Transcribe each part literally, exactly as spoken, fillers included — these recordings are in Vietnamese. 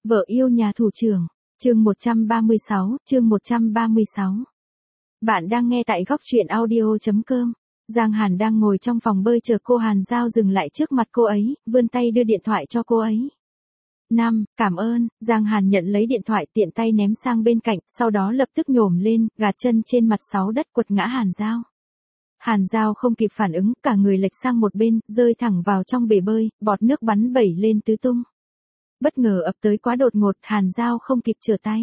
Vợ yêu nhà thủ trưởng, chương một trăm ba mươi sáu, chương một trăm ba mươi sáu. Bạn đang nghe tại góc truyện audio chấm com. Giang Hàn đang ngồi trong phòng bơi chờ cô Hàn Giao dừng lại trước mặt cô ấy, vươn tay đưa điện thoại cho cô ấy. Năm, cảm ơn, Giang Hàn nhận lấy điện thoại tiện tay ném sang bên cạnh, sau đó lập tức nhổm lên, gạt chân trên mặt sáu đất quật ngã Hàn Giao. Hàn Giao không kịp phản ứng, cả người lệch sang một bên, rơi thẳng vào trong bể bơi, bọt nước bắn bẩy lên tứ tung. Bất ngờ ập tới quá đột ngột, Hàn Giao không kịp trở tay.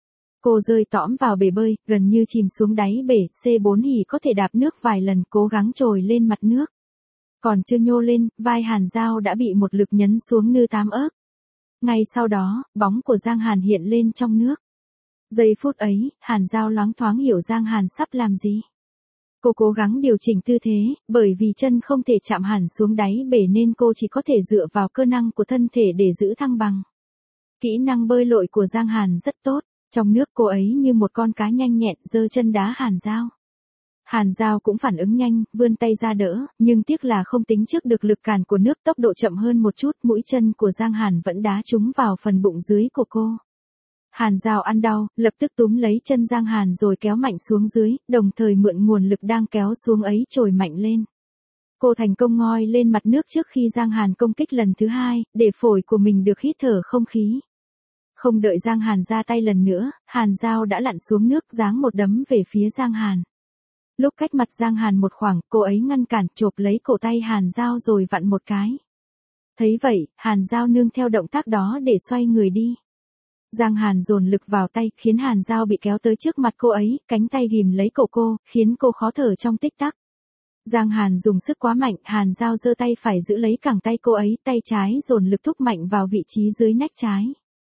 Cô rơi tõm vào bể bơi, gần như chìm xuống đáy bể, xê bốn hỉ có thể đạp nước vài lần cố gắng trồi lên mặt nước. Còn chưa nhô lên, vai Hàn Giao đã bị một lực nhấn xuống như tám ớp. Ngay sau đó, bóng của Giang Hàn hiện lên trong nước. Giây phút ấy, Hàn Giao loáng thoáng hiểu Giang Hàn sắp làm gì. Cô cố gắng điều chỉnh tư thế, bởi vì chân không thể chạm hẳn xuống đáy bể nên cô chỉ có thể dựa vào cơ năng của thân thể để giữ thăng bằng. Kỹ năng bơi lội của Giang Hàn rất tốt, trong nước cô ấy như một con cá nhanh nhẹn giơ chân đá Hàn Giao. Hàn Giao cũng phản ứng nhanh, vươn tay ra đỡ, nhưng tiếc là không tính trước được lực cản của nước, tốc độ chậm hơn một chút, mũi chân của Giang Hàn vẫn đá trúng vào phần bụng dưới của cô. Hàn Giao ăn đau, lập tức túm lấy chân Giang Hàn rồi kéo mạnh xuống dưới, đồng thời mượn nguồn lực đang kéo xuống ấy trồi mạnh lên. Cô thành công ngoi lên mặt nước trước khi Giang Hàn công kích lần thứ hai, để phổi của mình được hít thở không khí. Không đợi Giang Hàn ra tay lần nữa, Hàn Giao đã lặn xuống nước giáng một đấm về phía Giang Hàn. Lúc cách mặt Giang Hàn một khoảng, cô ấy ngăn cản, chộp lấy cổ tay Hàn Giao rồi vặn một cái. Thấy vậy, Hàn Giao nương theo động tác đó để xoay người đi. Giang Hàn dồn lực vào tay, khiến Hàn Giao bị kéo tới trước mặt cô ấy, cánh tay ghìm lấy cổ cô, khiến cô khó thở trong tích tắc. Giang Hàn dùng sức quá mạnh, Hàn Giao giơ tay phải giữ lấy cẳng tay cô ấy, tay trái dồn lực thúc mạnh vào vị trí dưới nách trái.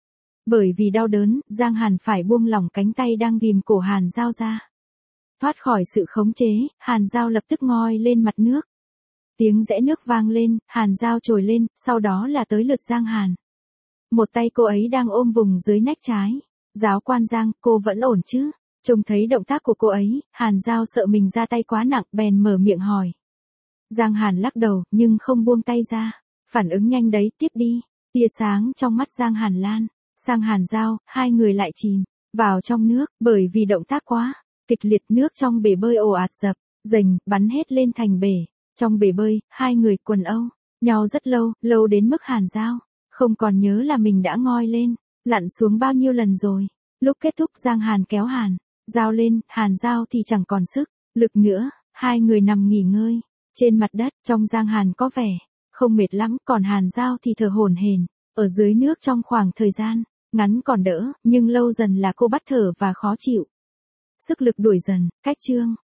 Bởi vì đau đớn, Giang Hàn phải buông lỏng cánh tay đang ghìm cổ Hàn Giao ra. Thoát khỏi sự khống chế, Hàn Giao lập tức ngoi lên mặt nước. Tiếng rẽ nước vang lên, Hàn Giao trồi lên, sau đó là tới lượt Giang Hàn. Một tay cô ấy đang ôm vùng dưới nách trái. Giáo quan Giang, cô vẫn ổn chứ? Trông thấy động tác của cô ấy, Hàn Giao sợ mình ra tay quá nặng, bèn mở miệng hỏi. Giang Hàn lắc đầu, nhưng không buông tay ra. Phản ứng nhanh đấy, tiếp đi. Tia sáng trong mắt Giang Hàn lan sang Hàn Giao, hai người lại chìm vào trong nước, bởi vì động tác quá kịch liệt, nước trong bể bơi ồ ạt dập dềnh bắn hết lên thành bể. Trong bể bơi, hai người quần âu nhau rất lâu, lâu đến mức Hàn Giao không còn nhớ là mình đã ngoi lên, lặn xuống bao nhiêu lần rồi. Lúc kết thúc Giang Hàn kéo Hàn Giao lên, Hàn Giao thì chẳng còn sức lực nữa, hai người nằm nghỉ ngơi trên mặt đất. Trong Giang Hàn có vẻ không mệt lắm, còn Hàn Giao thì thở hổn hển ở dưới nước trong khoảng thời gian ngắn còn đỡ, nhưng lâu dần là cô bắt thở và khó chịu. Sức lực đuổi dần, cách chương